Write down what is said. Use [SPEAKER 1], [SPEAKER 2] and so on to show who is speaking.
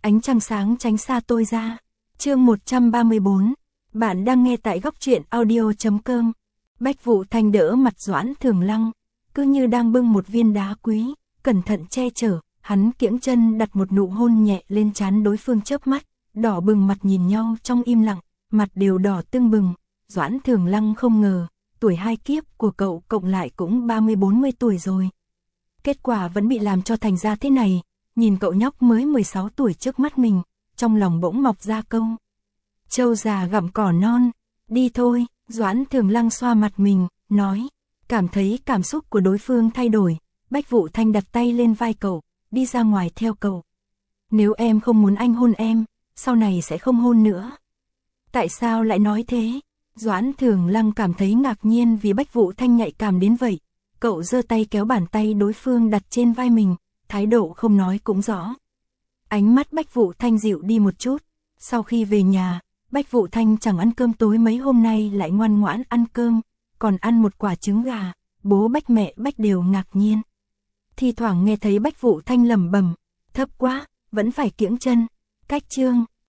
[SPEAKER 1] Ánh trăng sáng tránh xa tôi ra. Chương 134. Bạn đang nghe tại góc truyện audio.com. Bách Vũ Thanh đỡ mặt Doãn Thường Lăng, cứ như đang bưng một viên đá quý, cẩn thận che chở. Hắn kiễng chân đặt một nụ hôn nhẹ lên trán đối phương, chớp mắt, đỏ bừng mặt nhìn nhau trong im lặng, mặt đều đỏ tưng bừng. Doãn Thường Lăng không ngờ, tuổi hai kiếp của cậu cộng lại cũng 30-40 tuổi rồi. Kết quả vẫn bị làm cho thành ra thế này. Nhìn cậu nhóc mới 16 tuổi trước mắt mình, trong lòng bỗng mọc ra câu: trâu già gặm cỏ non, đi thôi. Doãn Thường Lăng xoa mặt mình, nói. Cảm thấy cảm xúc của đối phương thay đổi, Bách Vũ Thanh đặt tay lên vai cậu, đi ra ngoài theo cậu. Nếu em không muốn anh hôn em, sau này sẽ không hôn nữa. Tại sao lại nói thế? Doãn Thường Lăng cảm thấy ngạc nhiên vì Bách Vũ Thanh nhạy cảm đến vậy. Cậu giơ tay kéo bàn tay đối phương đặt trên vai mình, thái độ không nói cũng rõ. Ánh mắt Bách Vũ Thanh dịu đi một chút. Sau khi về nhà, Bách Vũ Thanh chẳng ăn cơm tối mấy hôm nay lại ngoan ngoãn ăn cơm, còn ăn một quả trứng gà. Bố Bách mẹ Bách đều ngạc nhiên. Thì thoảng nghe thấy Bách Vũ Thanh lẩm bẩm, thấp quá, vẫn phải kiễng chân. Cách chương